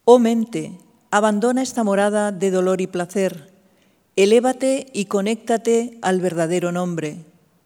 Oh mente, abandona esta morada de dolor y placer, elévate y conéctate al verdadero nombre.